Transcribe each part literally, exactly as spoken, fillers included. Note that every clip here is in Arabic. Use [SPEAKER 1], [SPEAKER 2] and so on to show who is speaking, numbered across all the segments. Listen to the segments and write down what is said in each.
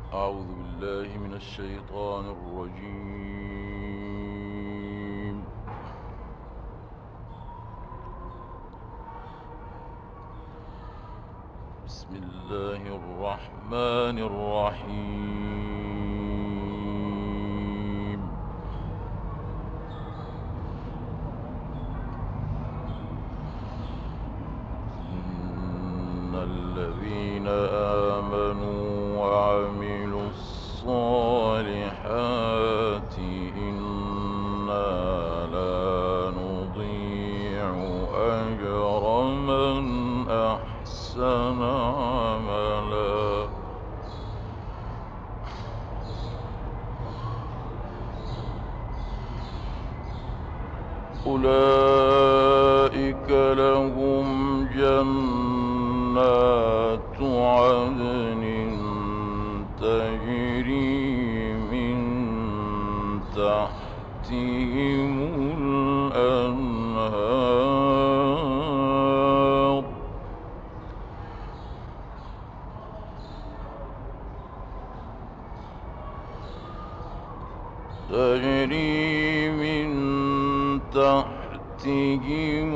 [SPEAKER 1] أعوذ بالله من الشيطان الرجيم. بسم الله الرحمن الرحيم. إن الذين آمنوا وعملوا الصالحات إنا لا نضيع أجر من أحسن عملا. أولئك لهم جنات عدن تجري من تحتهم الأنهار تجري من تحتهم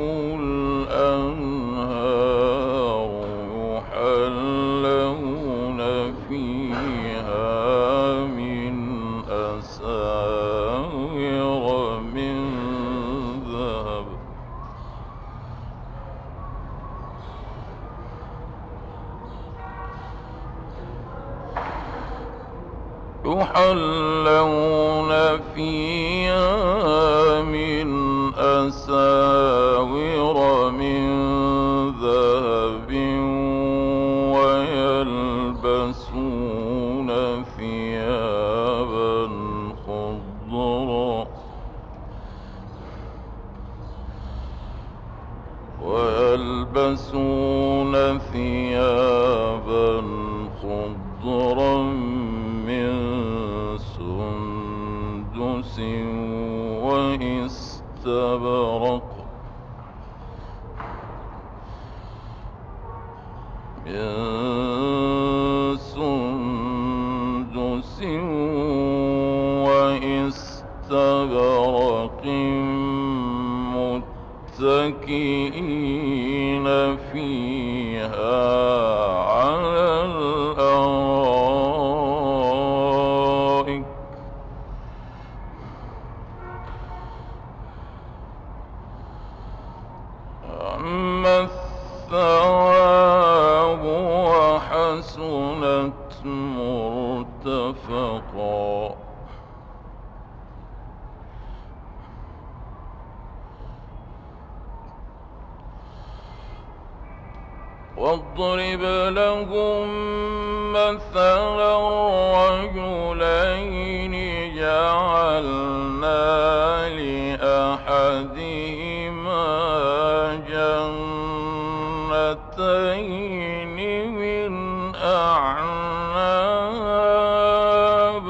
[SPEAKER 1] الأنهار يحلون فيها من أساور من ذهب يحلون فيها من أساور من ذهب ويلبسون ثيابا خضرا ويلبسون ثيابا خضرا من سندس واستبرق من سندس واستبرق متكئين فيها على الأرائك نعم الثواب وحسنت مرتفقا. واضرب لهم مثلا رجلين جعلنا لأحدهما جنتين من أعناب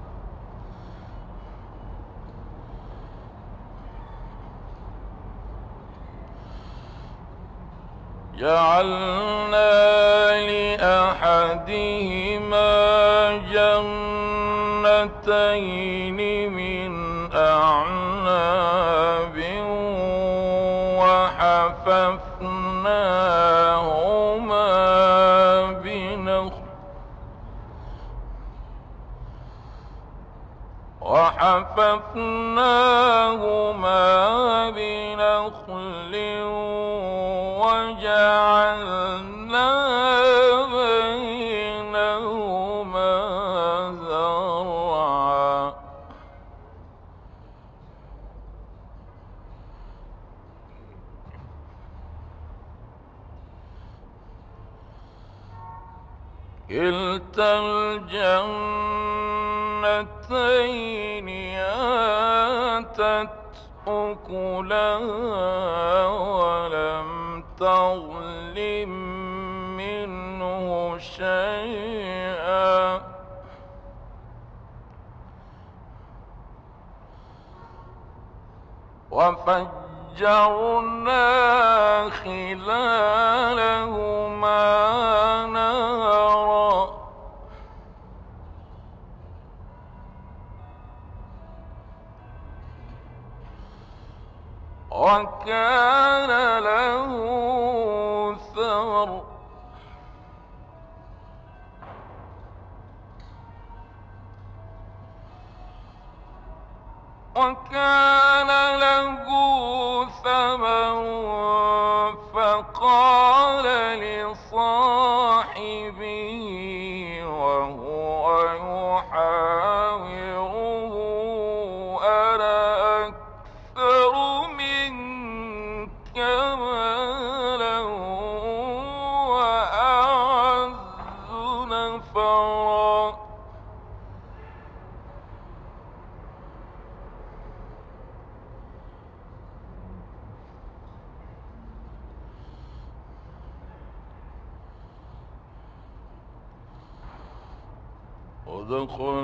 [SPEAKER 1] جعلنا لأحدهما جنتين من أعناب وحففناهما بنخل وحففناهما بنخل وجعلنا بينهما زرعا. كلتا الجنتين آتت أكلها ولم تظلم منه شيئا وفجرنا خلالهما نهرا وكان له ثمر وكان له ثمر فقال لصاحبه وهو يحاوره أنا أكثر منك مالا وأعز نفرا ودخل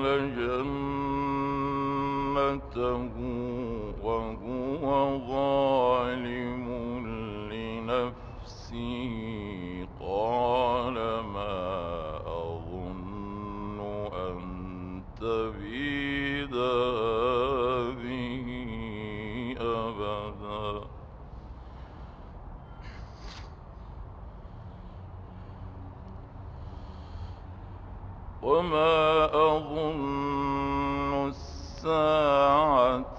[SPEAKER 1] جنته وهو ظالم لنفسه قال ما أظن أن تبيد هذه أبدا وما أظن الساعة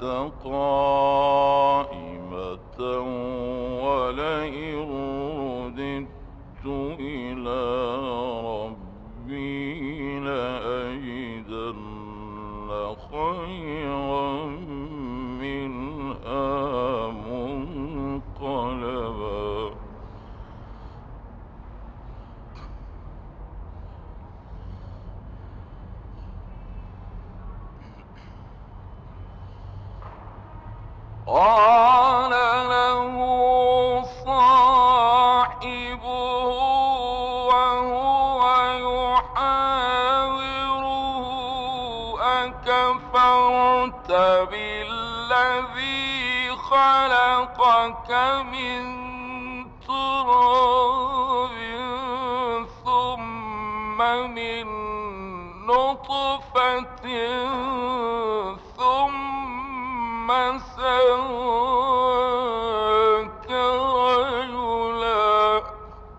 [SPEAKER 1] قائمة ولئن رددت إلى ربي لأجدن خيرا منها منقلبا قال له صاحبه وهو يحاوره أكفرت بالذي خلقك من تراب ثم من نطفة ثم سواك رجلا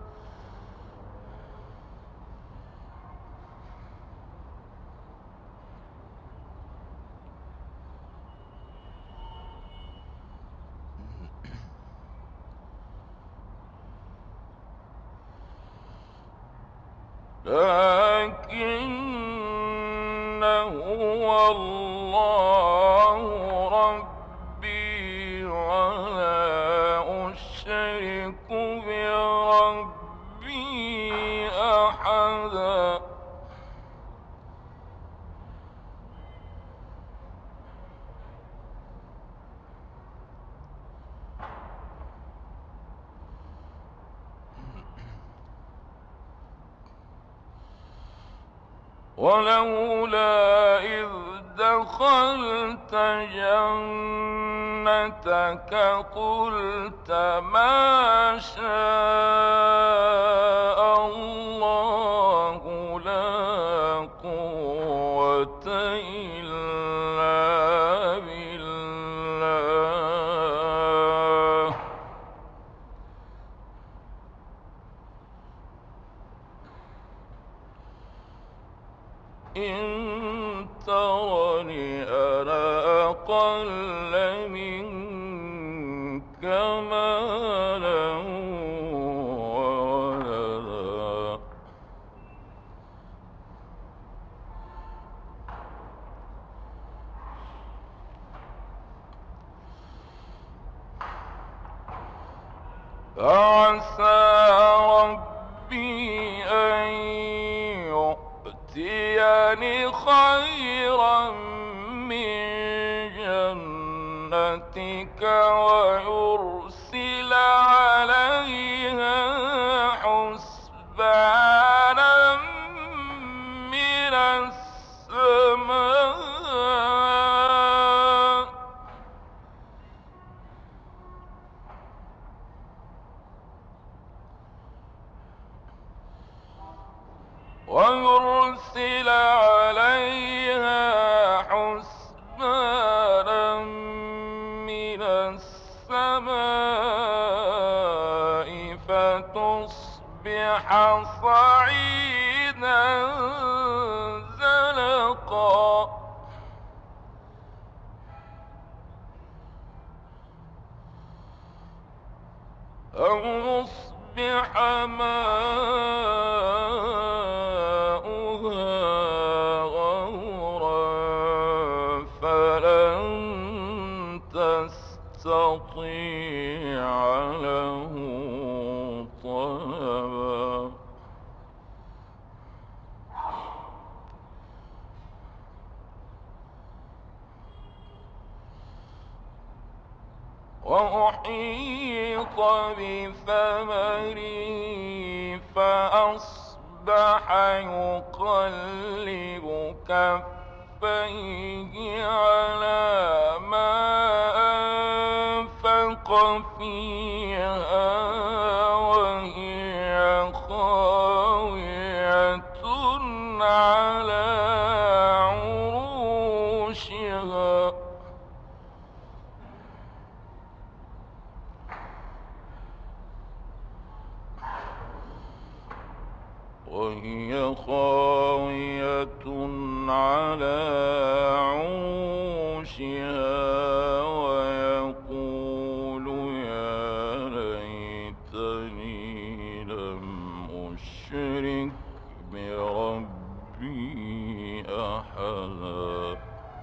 [SPEAKER 1] لكن هو الله ربي ولا أشرك بربي أحدا ولولا إذ دخلت جنتك قلت ما شاء الله لا قوة إلا بالله إن ترني أنا أقل منك مالا وولدا فعسى ربي أن يؤتيني خيرا من جنتك ويرسل عليها حسبانا من السماء ويرسل عليها حسبانا من السماء أو يصبح ماؤها غورا فلن تستطيع له طلبا وأحيط بثمره فأصبح يقلب كفيه على ما أنفق فيها وهي خاوية على عروشها وهي خاوية على عروشها ويقول يا ليتني لم أشرك بربي أحدا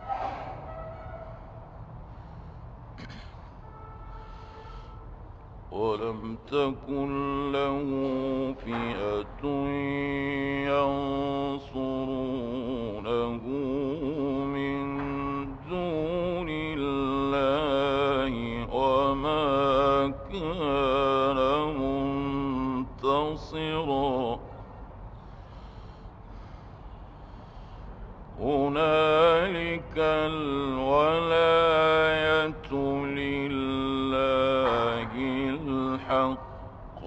[SPEAKER 1] ولم تكن له فئة ينصرونه من دون الله وما كان منتصرا هنالك الولاية لله الحق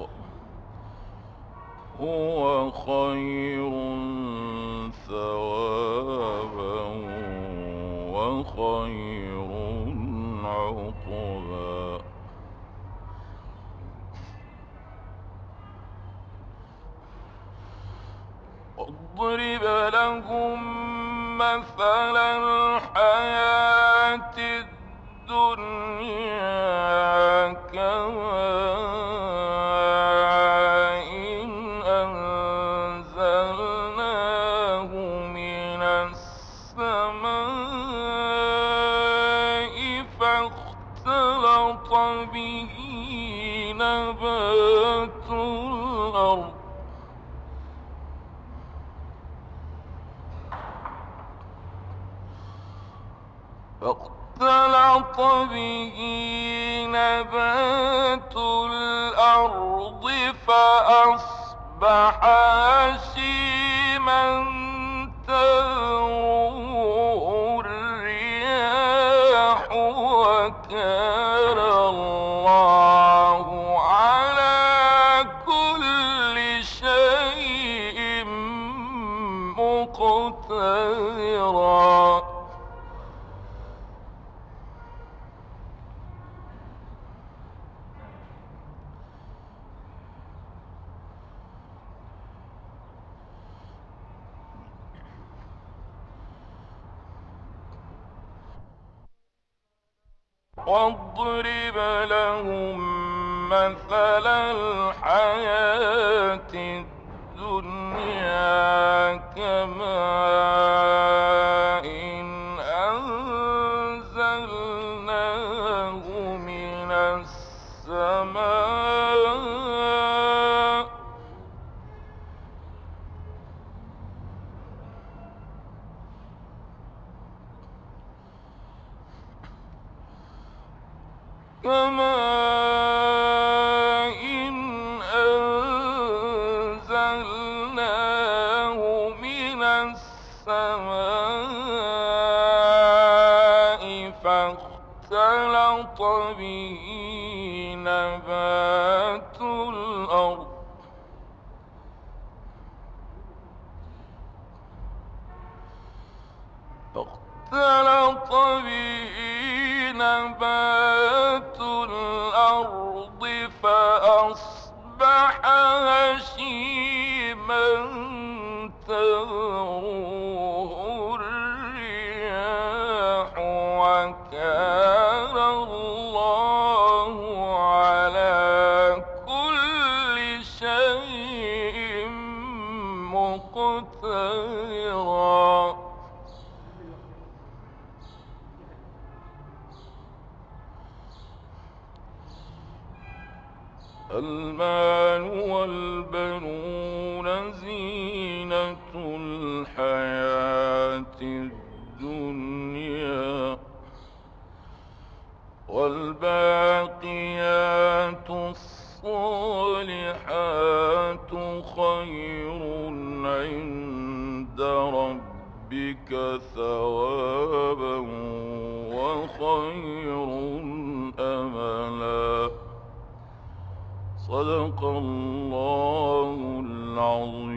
[SPEAKER 1] هو خير ثوابا وخير عقبا واضرب لهم مثل الحياة الدنيا كماء أنزلناه من السماء فاختلط به نبات الأرض فاختلط به نبات الأرض فأصبح هشيما تذروه الرياح وكان الله على كل شيء مقتدرا واضرب لهم مثل الحياة الدنيا كماء أنزلناه من السماء كماء أنزلناه من السماء فاختلط به نبات الأرض فاختلط به نبات الأرض فأصبح هشيما تذروه الرياح وكان الله على خيرا. المال والبنون زينة الحياة الدنيا، والباقيات الصالحات خير عند ربك ثوابا وخير أملا. صدق الله العظيم.